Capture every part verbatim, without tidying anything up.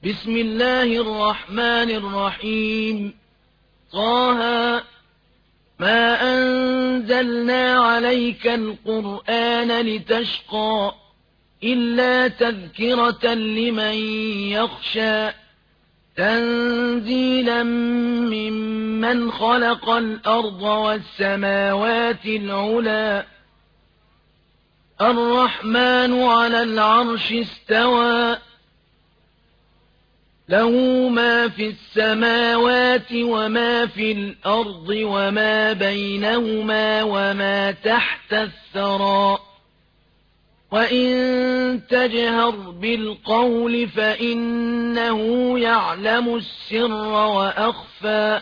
بسم الله الرحمن الرحيم. طه ما أنزلنا عليك القرآن لتشقى إلا تذكرة لمن يخشى تنزيلا ممن خلق الأرض والسماوات العلى الرحمن على العرش استوى له ما في السماوات وما في الأرض وما بينهما وما تحت الثرى وإن تجهر بالقول فإنه يعلم السر وأخفى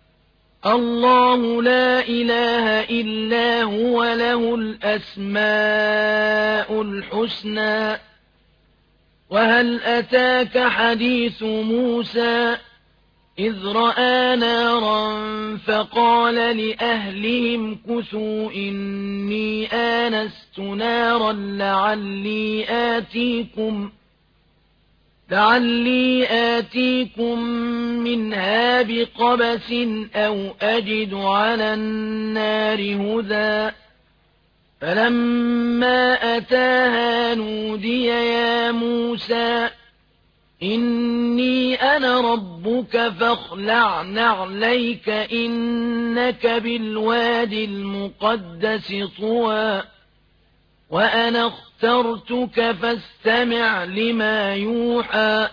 الله لا إله إلا هو له الأسماء الحسنى وهل أتاك حديث موسى إذ رأى نارا فقال لأهلهم كثوا إني آنست نارا لعلي آتيكم لعلي آتيكم منها بقبس أو أجد على النار هدى فلما أتاها نودي يا موسى إني أنا ربك فاخلع نعليك إنك بالوادي المقدس طوى وأنا اخترتك فاستمع لما يوحى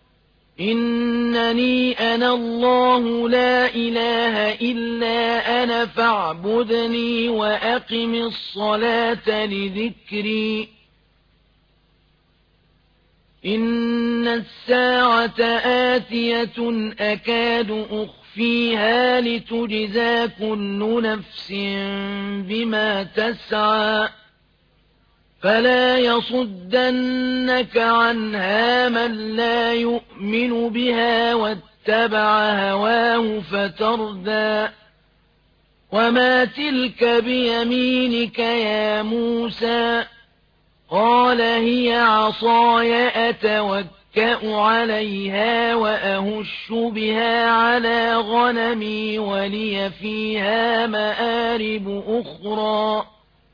إنني أنا الله لا إله إلا أنا فاعبدني وأقم الصلاة لذكري إن الساعة آتية أكاد أخفيها لتجزى كل نفس بما تسعى فلا يصدنك عنها من لا يؤمن بها واتبع هواه فتردى وما تلك بيمينك يا موسى قال هي عصاي أتوكأ عليها وأهش بها على غنمي ولي فيها مآرب أخرى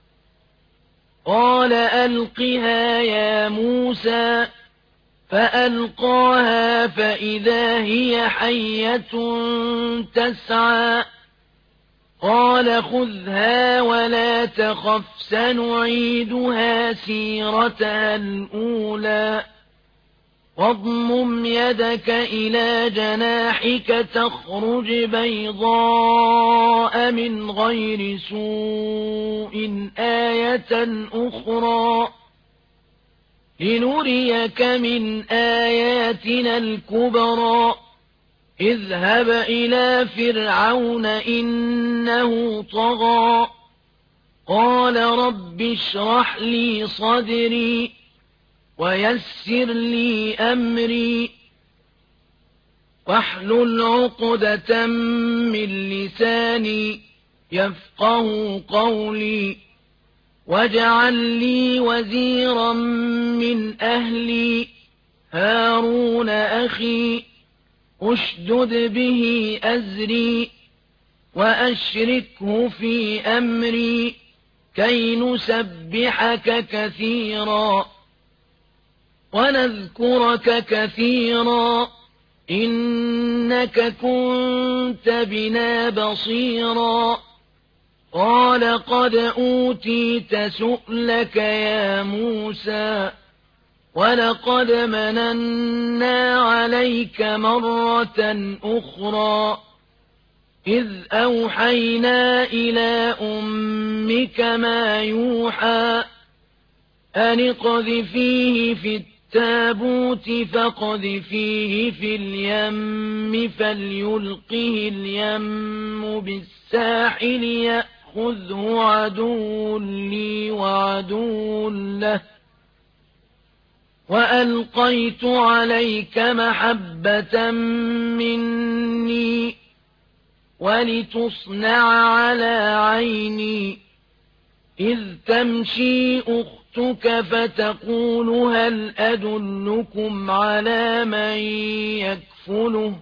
قال ألقها يا موسى فألقاها فإذا هي حية تسعى قال خذها ولا تخف سنعيدها سيرتها الأولى واضمم يدك إلى جناحك تخرج بيضاء من غير سوء آية أخرى لنريك من آياتنا الكبرى اذهب إلى فرعون إنه طغى قال رب اشرح لي صدري ويسر لي أمري واحلل عقدة من لساني يفقه قولي واجعل لي وزيرا من أهلي هارون أخي اشدد به أزري وأشركه في أمري كي نسبحك كثيرا ونذكرك كثيرا إنك كنت بنا بصيرا قال قد أوتيت سؤلك يا موسى ولقد مننا عليك مرة أخرى إذ أوحينا إلى أمك ما يوحى أن اقذفيه في التابوت فاقذفيه في اليم فليلقه اليم بالساحل يأخذه عدو لي وعدو له وألقيت عليك محبة مني ولتصنع على عيني إذ تمشي أختي فَصَدَّقْتُكَ فَتَقُولُ هَلْ أَدُلُّكُمْ عَلَى مَن يَكْفُلُهُ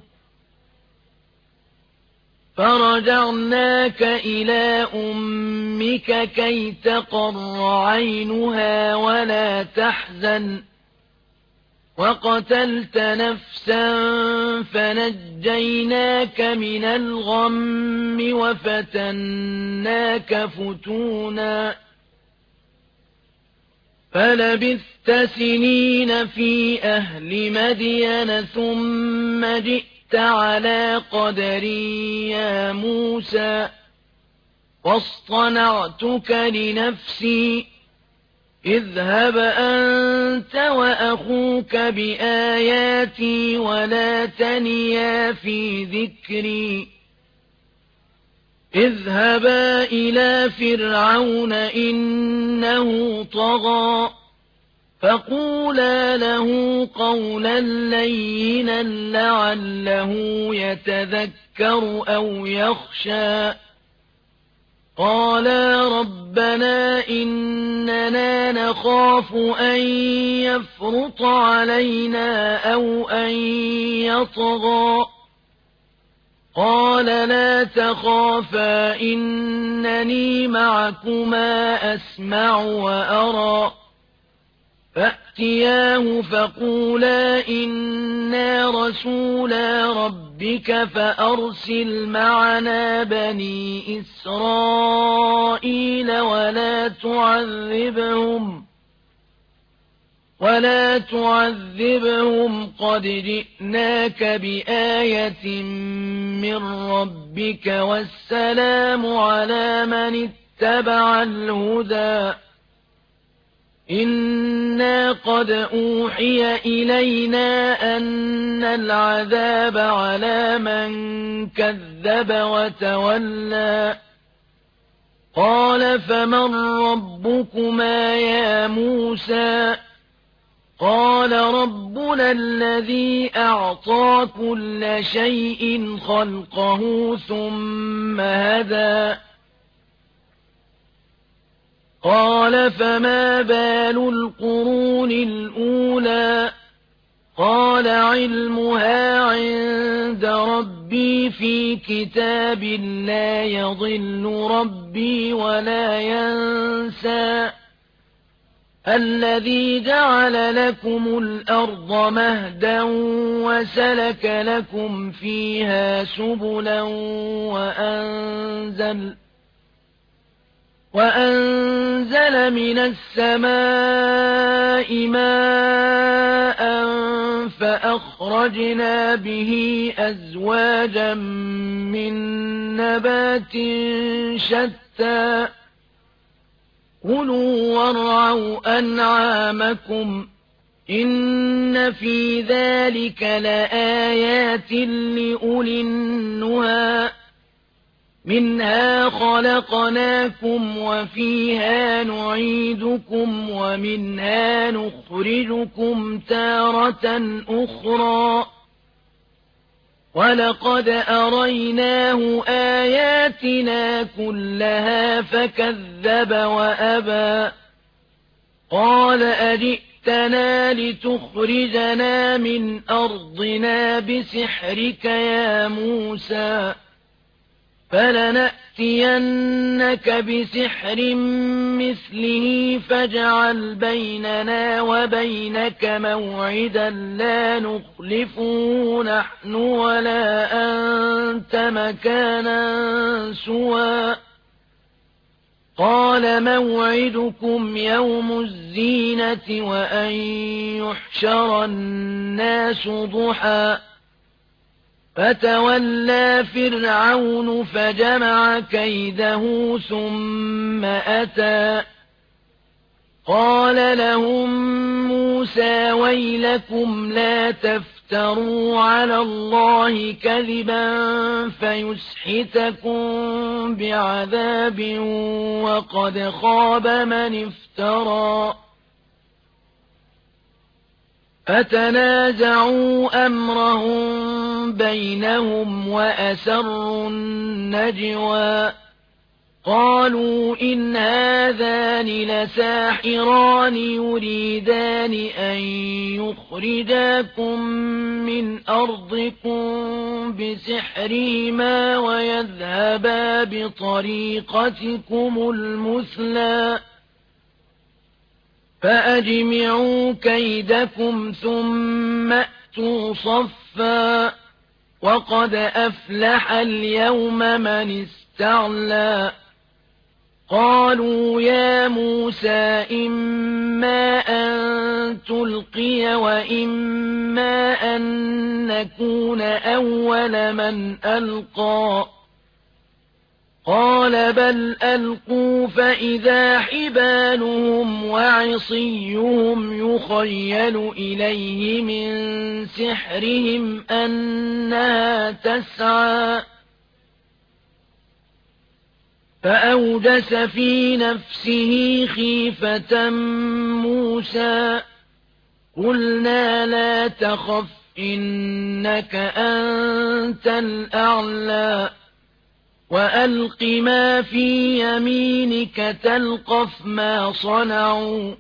فَرَجَعْنَاكَ إِلَىٰ أُمِّكَ كَيْ تَقَرَّ عَيْنُهَا وَلَا تَحْزَنَ وَقَتَلْتَ نَفْسًا فَنَجَّيْنَاكَ مِنَ الْغَمِّ وَفَتَنَّاكَ فُتُونًا فَلَبِثْتَ سِنِينَ فِي أَهْلِ مَدْيَنَ ثُمَّ جِئْتَ عَلَىٰ قَدَرٍ يَا مُوسَىٰ وَاصْطَنَعْتُكَ لِنَفْسِي اذْهَبْ أَنتَ وَأَخُوكَ بِآيَاتِي وَلَا تَنِيَا فِي ذِكْرِي اذْهَبَا إِلَىٰ فِرْعَوْنَ إِنَّهُ طَغَىٰ فَقُولَا لَهُ قَوْلًا لَّيِّنًا لَّعَلَّهُ يَتَذَكَّرُ أَوْ يَخْشَىٰ قَالَا رَبَّنَا إِنَّنَا نَخَافُ أَن يَفْرُطَ عَلَيْنَا أَوْ أَن يَطْغَىٰ قَالَ لَا تَخَافَا إِنَّنِي مَعَكُمَا أَسْمَعُ وَأَرَىٰ فَأْتِيَاهُ فَقُولَا إِنَّا رَسُولَا رَبِّكَ فَأَرْسِلْ مَعَنَا بَنِي إِسْرَائِيلَ وَلَا تُعَذِّبْهُمْ وَلَا تُعَذِّبْهُمْ قَدْ جِئْنَاكَ بِآيَةٍ مِّن رَّبِّكَ وَالسَّلَامُ عَلَىٰ مَنِ اتَّبَعَ الْهُدَىٰ إِنَّا قَدْ أُوحِيَ إِلَيْنَا أَنَّ الْعَذَابَ عَلَىٰ مَن كَذَّبَ وَتَوَلَّىٰ قَالَ فَمَن رَّبُّكُمَا يَا مُوسَىٰ قَالَ رَبُّنَا الَّذِي أَعْطَىٰ كُلَّ شَيْءٍ خَلْقَهُ ثُمَّ هَدَىٰ قَالَ فَمَا بَالُ الْقُرُونِ الْأُولَىٰ قَالَ عِلْمُهَا عِندَ رَبِّي فِي كِتَابٍ لَّا يَضِلُّ رَبِّي وَلَا يَنسَى الَّذِي جَعَلَ لَكُمُ الْأَرْضَ مَهْدًا وَسَلَكَ لَكُمْ فِيهَا سُبُلًا وَأَنزَلَ وَأَنزَلَ مِنَ السَّمَاءِ مَاءً فَأَخْرَجْنَا بِهِ أَزْوَاجًا مِّن نَّبَاتٍ شَتَّىٰ كُلُوا وَارْعَوْا أَنْعَامَكُمْ إِنَّ فِي ذَلِكَ لَآيَاتٍ لِّأُولِي النُّهَىٰ مِنْهَا خَلَقْنَاكُمْ وَفِيهَا نُعِيدُكُمْ وَمِنْهَا نُخْرِجُكُمْ تَارَةً أُخْرَىٰ وَلَقَدْ أَرَيْنَاهُ آيَاتِنَا كُلَّهَا فَكَذَّبَ وَأَبَىٰ قَالَ أَجِئْتَنَا لِتُخْرِجَنَا مِنْ أَرْضِنَا بِسِحْرِكَ يَا مُوسَىٰ فَلَنَأْتِيَنَّكَ بِسِحْرٍ مِّثْلِهِ فَاجْعَلْ بَيْنَنَا وَبَيْنَكَ مَوْعِدًا لَّا نُخْلِفُهُ نَحْنُ وَلَا أَنتَ مَكَانًا سُوًى قَالَ مَوْعِدُكُمْ يَوْمُ الزِّينَةِ وَأَن يُحْشَرَ النَّاسُ ضُحًى فَتَوَلَّىٰ فِرْعَوْنُ فَجَمَعَ كَيْدَهُ ثُمَّ أَتَىٰ قَالَ لَهُم مُّوسَىٰ وَيْلَكُمْ لَا تَفْتَرُوا عَلَى اللَّهِ كَذِبًا فَيُسْحِتَكُم بِعَذَابٍ وَقَدْ خَابَ مَنِ افْتَرَىٰ فَتَنَازَعُوا أَمْرَهُم بَيْنَهُمْ وَأَسَرُّوا النَّجْوَىٰ قالوا إن هذان لساحران يريدان أن يخرجاكم من أرضكم بسحرهما ويذهبا بطريقتكم المثلى فأجمعوا كيدكم ثم أتوا صفا وقد أفلح اليوم من استعلى قالوا يا موسى إما أن تلقي وإما أن نكون أول من ألقى قال بل ألقوا فإذا حبالهم وعصيهم يخيل إليه من سحرهم أنها تسعى فأوجس في نفسه خيفة موسى قلنا لا تخف إنك أنت الأعلى وألق ما في يمينك تلقف ما صنعوا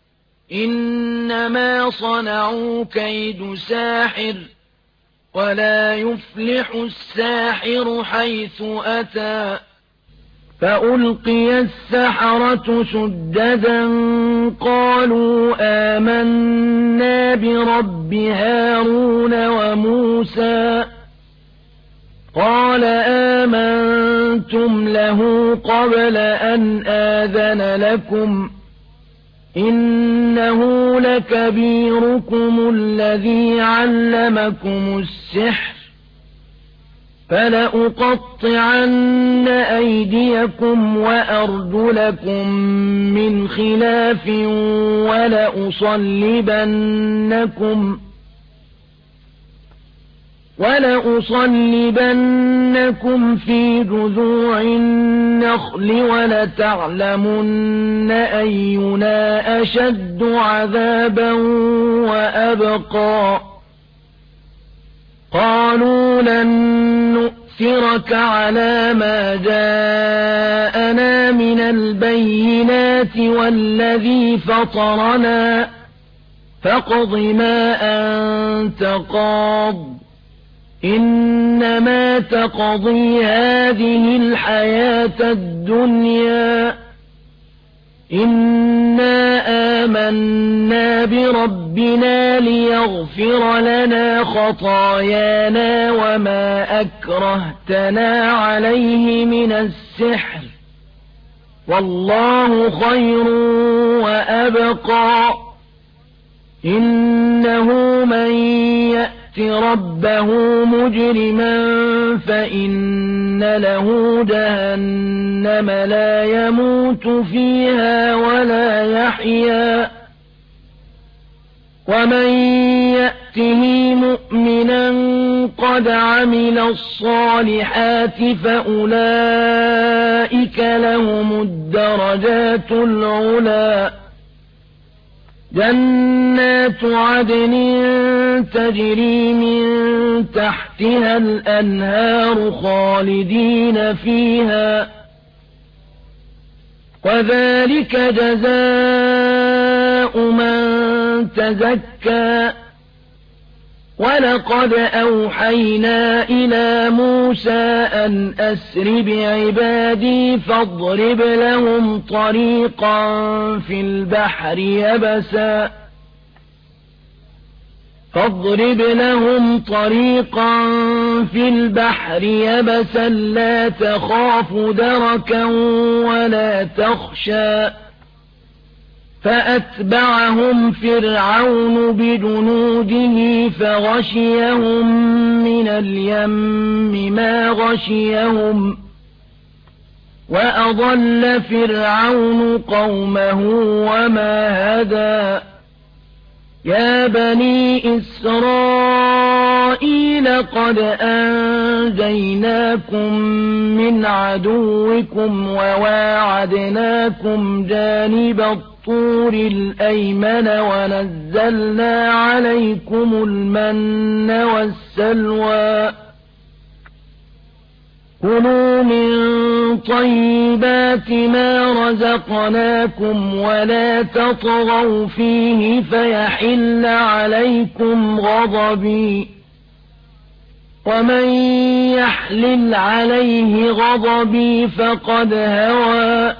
إنما صنعوا كيد ساحر ولا يفلح الساحر حيث أتى فألقي السحرة سجدا قالوا آمنا برب هارون وموسى قال آمنتم له قبل أن آذن لكم إنه لكبيركم الذي علمكم السحر فلأقطعن أيديكم وأرجلكم من خلاف ولأصلبنكم ولأصلبنكم في جذوع النخل ولتعلمن أينا أشد عذابا وأبقى قالوا لن نؤثرك على ما جاءنا من البينات والذي فطرنا فاقض ما أنت قاض إنما تقضي هذه الحياة الدنيا إنا آمنا بربنا ليغفر لنا خطايانا وما أكرهتنا عليه من السحر والله خير وأبقى إنه من يأت ربه مجرما فإن له جهنم لا يموت فيها ولا يحيا ومن يأته مؤمنا قد عمل الصالحات فأولئك لهم الدرجات العلى جنات عدن تجري من تحتها الأنهار خالدين فيها وذلك جزاء من تزكى ولقد أوحينا إلى موسى أن أسر بعبادي فاضرب لهم طريقا في البحر يبسا فاضرب لهم طريقا في البحر يبسا لا تخاف دركا ولا تخشى فأتبعهم فرعون بجنوده فغشيهم من اليم ما غشيهم وأضل فرعون قومه وما هدى يا بني إسرائيل قد أنجيناكم من عدوكم وواعدناكم جانب الطور الأيمن ونزلنا عليكم المن والسلوى كُلُوا مِن طَيِّبَاتِ مَا رَزَقْنَاكُمْ وَلَا تَطْغَوْا فِيهِ فَيَحِلَّ عَلَيْكُمْ غَضَبِي وَمَن يَحْلِلْ عَلَيْهِ غَضَبِي فَقَدْ هَوَىٰ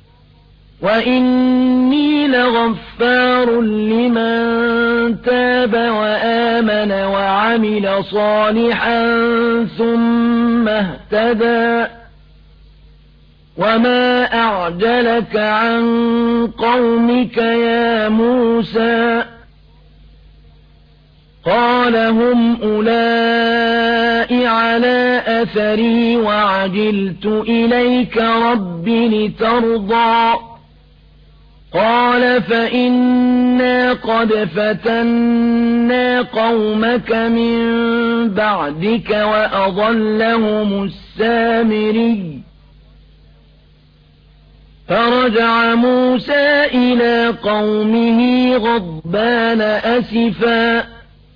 وَإِنِّي لَغَفَّارٌ لِّمَن تَابَ وَآمَنَ وَعَمِلَ صَالِحًا ثُمَّ اهْتَدَىٰ وَمَا أَعْجَلَكَ عَن قَوْمِكَ يَا مُوسَىٰ قَالَ هُمْ أُولَاءِ عَلَىٰ أَثَرِي وَعَجِلْتُ إِلَيْكَ رَبِّ لِتَرْضَىٰ قَالَ فَإِنَّا قَدْ فَتَنَّا قَوْمَكَ مِن بَعْدِكَ وَأَضَلَّهُمُ السَّامِرِيُّ فَرَجَعَ مُوسَىٰ إِلَىٰ قَوْمِهِ غَضْبَانَ أَسِفًا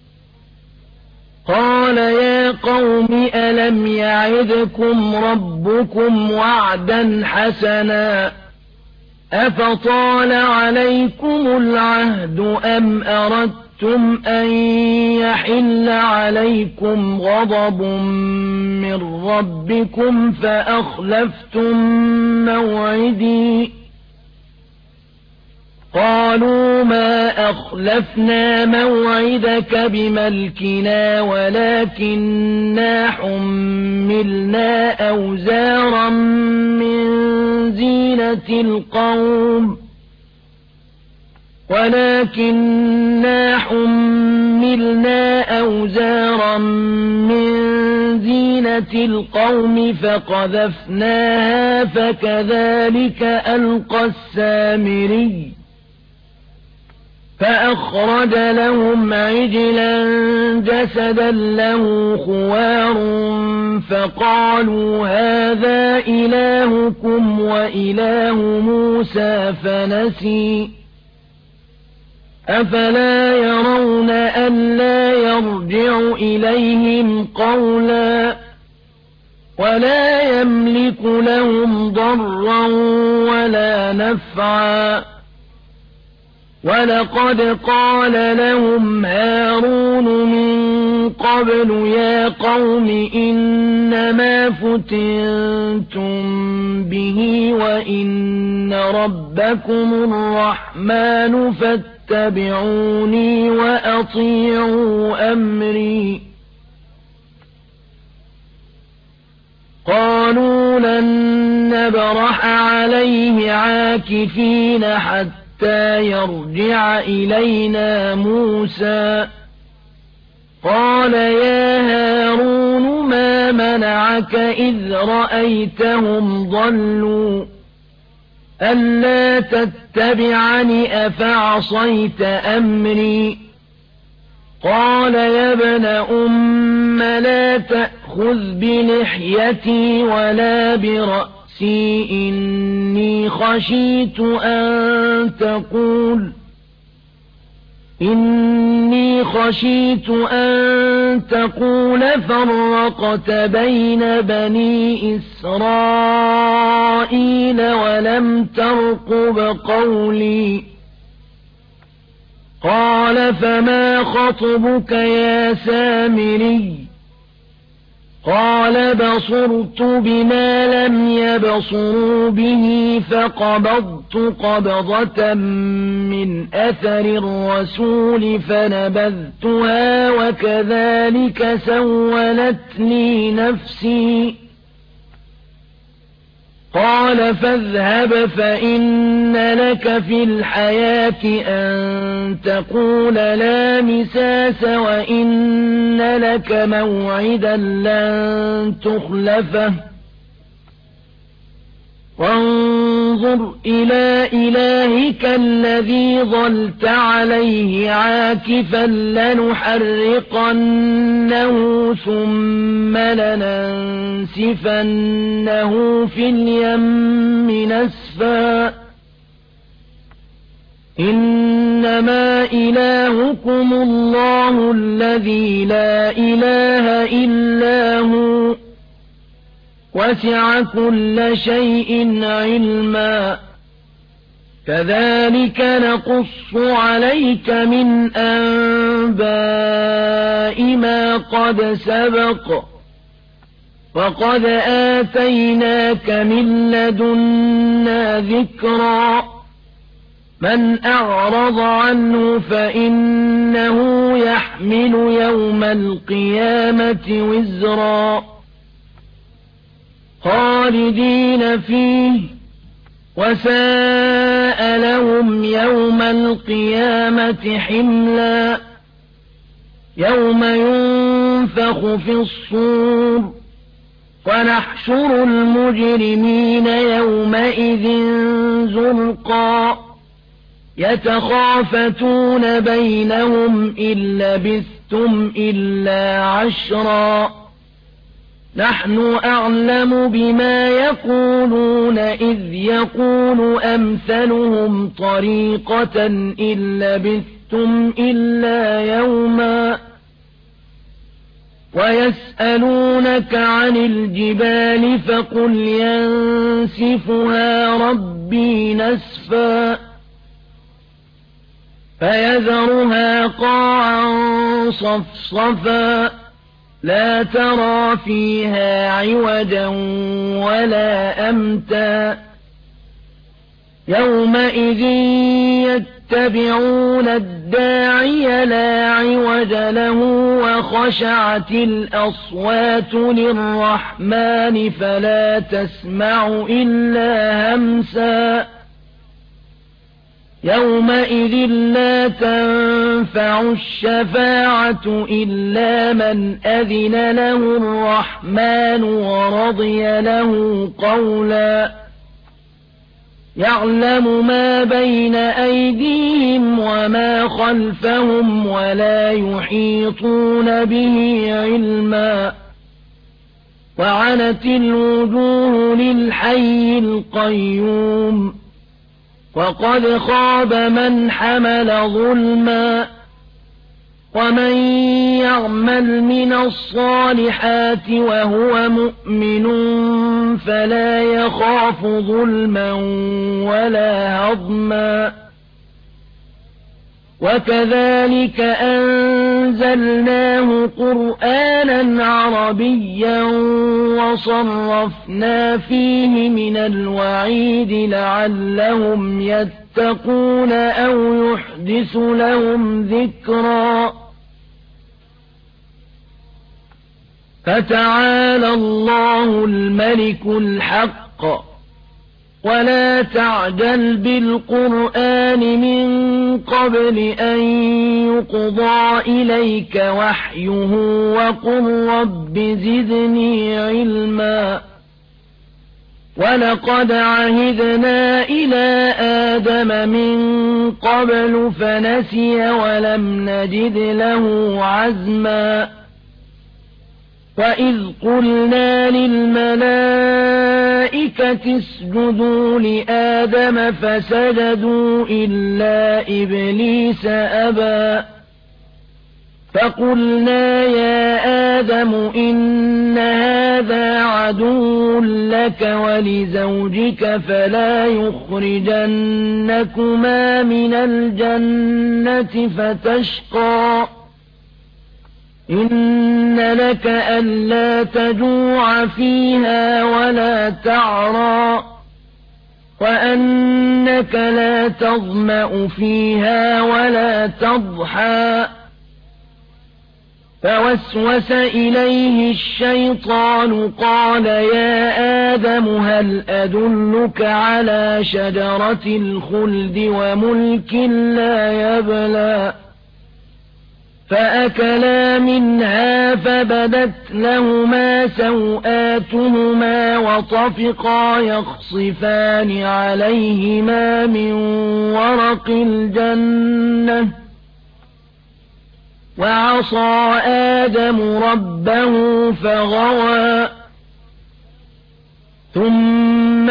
قَالَ يَا قَوْمِ أَلَمْ يَعِدْكُمْ رَبُّكُمْ وَعْدًا حَسَنًا أَفَطَالَ عَلَيْكُمُ الْعَهْدُ أَمْ أَرَدتُّمْ أَن يَحِلَّ عَلَيْكُمْ غَضَبٌ مِّن رَّبِّكُمْ فَأَخْلَفْتُم مَّوْعِدِي قَالُوا مَا أَخْلَفْنَا مَوْعِدَكَ بِمَلْكِنَا وَلَٰكِنَّا حُمِّلْنَا أَوْزَارًا مِّن زِينَةِ الْقَوْمِ وَلَٰكِنَّا حُمِّلْنَا أَوْزَارًا مِّن زِينَةِ الْقَوْمِ فَقَذَفْنَاهَا فَكَذَٰلِكَ أَلْقَى السَّامِرِيُّ فَأَخْرَجَ لَهُمْ عِجْلًا جَسَدًا لَّهُ خُوَارٌ فَقَالُوا هَٰذَا إِلَٰهُكُمْ وَإِلَٰهُ مُوسَىٰ فَنَسِيَ أَفَلَا يَرَوْنَ أَلَّا يَرْجِعُ إِلَيْهِمْ قَوْلًا وَلَا يَمْلِكُ لَهُمْ ضَرًّا وَلَا نَفْعًا وَلَقَدْ قَالَ لَهُمْ هَارُونُ مِن قَبْلُ يَا قَوْمِ إِنَّمَا فُتِنتُم بِهِ وَإِنَّ رَبَّكُمُ الرَّحْمَٰنُ فَاتَّبِعُونِي وَأَطِيعُوا أَمْرِي قَالُوا لَن نَّبْرَحَ عَلَيْهِ عَاكِفِينَ حَتَّىٰ حَتَّىٰ يَرْجِعَ إِلَيْنَا مُوسَىٰ قَالَ يَا هَارُونُ مَا مَنَعَكَ إِذْ رَأَيْتَهُمْ ضَلُّوا أَلَّا تَتَّبِعَنِ أَفَعَصَيْتَ أَمْرِي قَالَ يَا ابْنَ أُمَّ لَا تَأْخُذْ بِلِحْيَتِي وَلَا بِرَأْسِي إِنِّي خَشِيتُ أَن تَقُولَ إِنِّي خَشِيتُ أَن تَقُولَ فَرَّقْتَ بَيْنَ بَنِي إِسْرَائِيلَ وَلَمْ تَرْقُبْ قَوْلِي قَالَ فَمَا خَطْبُكَ يَا سَامِرِيُّ قَالَ بَصُرْتُ بِمَا لَمْ يَبْصُرُوا بِهِ فَقَبَضْتُ قَبْضَةً مِّنْ أَثَرِ الرَّسُولِ فَنَبَذْتُهَا وَكَذَٰلِكَ سَوَّلَتْ لِي نَفْسِي قَالَ فَاذْهَبْ فَإِنَّ لَكَ فِي الْحَيَاةِ أَن تَقُولَ لَا مِسَاسَ وَإِنَّ لَكَ مَوْعِدًا لَّن تُخْلَفَهُ وَانظُرْ إِلَىٰ إِلَٰهِكَ الَّذِي ظَلْتَ عَلَيْهِ عَاكِفًا لَّنُحَرِّقَنَّهُ ثُمَّ لَنَنسِفَنَّهُ فِي الْيَمِّ نَسْفًا إِنَّمَا إِلَٰهُكُمُ اللَّهُ الَّذِي لَا إِلَٰهَ إِلَّا هُوَ وسع كل شيء علما كذلك نقص عليك من أنباء ما قد سبق وقد آتيناك من لدنا ذكرا من أعرض عنه فإنه يحمل يوم القيامة وزرا خالدين فيه وساء لهم يوم القيامة حملا يوم ينفخ في الصور ونحشر المجرمين يومئذ زرقا يتخافتون بينهم إن لبثتم إلا عشرا نحن أعلم بما يقولون إذ يقول أمثلهم طريقة إن لبثتم إلا يوما ويسألونك عن الجبال فقل ينسفها ربي نسفا فيذرها قاعا صفصفا لا ترى فيها عوجا ولا أمتا يومئذ يتبعون الداعي لا عوج له وخشعت الأصوات للرحمن فلا تسمع إلا همسا يومئذ لا تنفع الشفاعة إلا من أذن له الرحمن ورضي له قولا يعلم ما بين أيديهم وما خلفهم ولا يحيطون به علما وعنت الوجوه للحي القيوم وقد خاب من حمل ظلما ومن يعمل من الصالحات وهو مؤمن فلا يخاف ظلما ولا هضما وكذلك أنزلناه قرآنا عربيا وصرفنا فيه من الوعيد لعلهم يتقون أو يحدث لهم ذكرا فتعالى الله الملك الحق ولا تعجل بالقرآن من قبل أن يقضى إليك وحيه وقل رب زدني علما ولقد عهدنا إلى آدم من قبل فنسي ولم نجد له عزما وإذ قلنا للملائكة اسجدوا لآدم فسجدوا إلا إبليس أبى فقلنا يا آدم إن هذا عدو لك ولزوجك فلا يخرجنكما من الجنة فتشقى إن لك ألا تجوع فيها ولا تعرى وأنك لا تظمأ فيها ولا تضحى فوسوس إليه الشيطان قال يا آدم هل أدلك على شجرة الخلد وملك لا يبلى فأكلا منها فبدت لهما سوآتهما وطفقا يخصفان عليهما من ورق الجنة وعصى آدم ربه فغوى ثم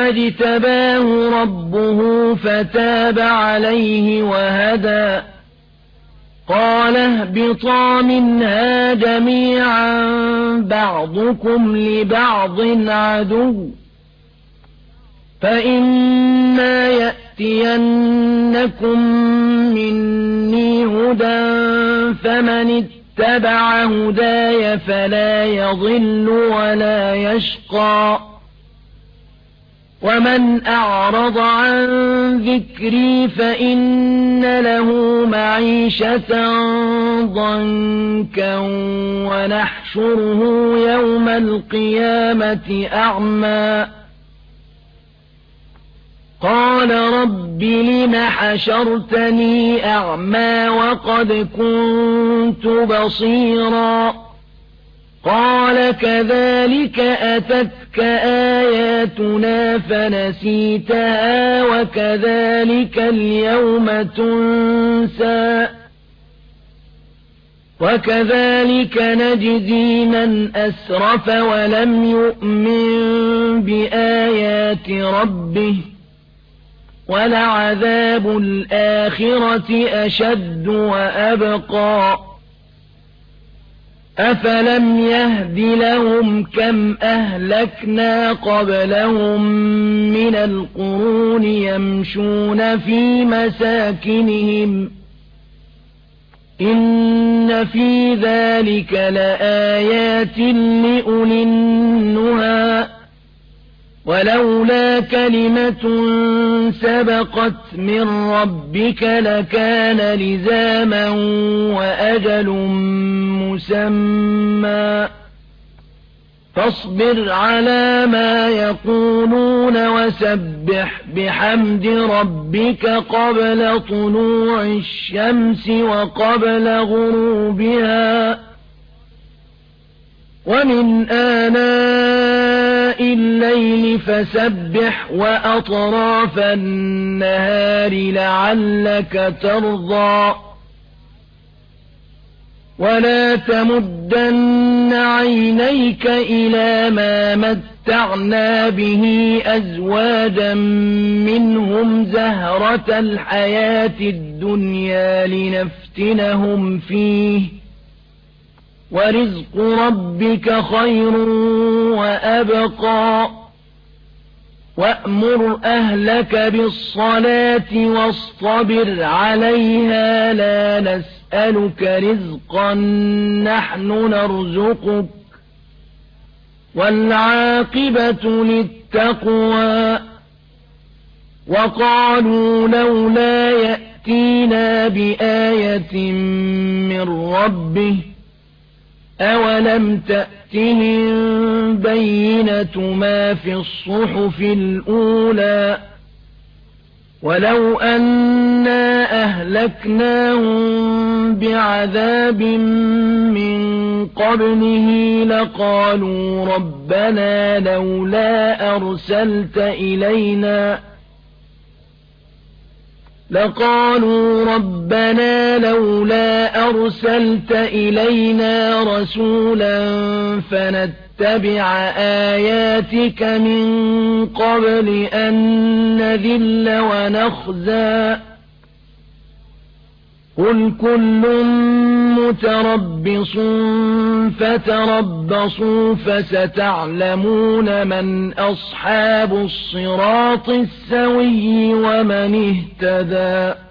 اجتباه ربه فتاب عليه وهدى قال اهبطا منها جميعا بعضكم لبعض عدو فإما يأتينكم مني هدى فمن اتبع هداي فلا يضل ولا يشقى ومن أعرض عن ذكري فإن له معيشة ضنكا ونحشره يوم القيامة أعمى قال رب لم حشرتني أعمى وقد كنت بصيرا قال كذلك أتتك آياتنا فنسيتها وكذلك اليوم تنسى وكذلك نجزي من أسرف ولم يؤمن بآيات ربه ولعذاب الآخرة أشد وأبقى أفلم يهد لهم كم أهلكنا قبلهم من القرون يمشون في مساكنهم إن في ذلك لآيات لأولي النهى ولولا كلمة سبقت من ربك لكان لزاما وأجل مسمى فاصبر على ما يقولون وسبح بحمد ربك قبل طلوع الشمس وقبل غروبها ومن آناء الليل فسبح وأطراف النهار لعلك ترضى ولا تمدن عينيك إلى ما متعنا به أزواجا منهم زهرة الحياة الدنيا لنفتنهم فيه ورزق ربك خير وأبقى وأمر أهلك بالصلاة واصطبر عليها لا نسألك رزقا نحن نرزقك والعاقبة للتقوى وقالوا لولا يأتينا بآية من ربه أولم تأتهم بينة ما في الصحف الأولى ولو أنا أهلكناهم بعذاب من قبله لقالوا ربنا لولا أرسلت إلينا لقالوا ربنا لولا أرسلت إلينا رسولا فنتبع آياتك من قبل أن نذل ونخزى قل كل متربص فتربصوا فستعلمون من أصحاب الصراط السوي ومن اهتدى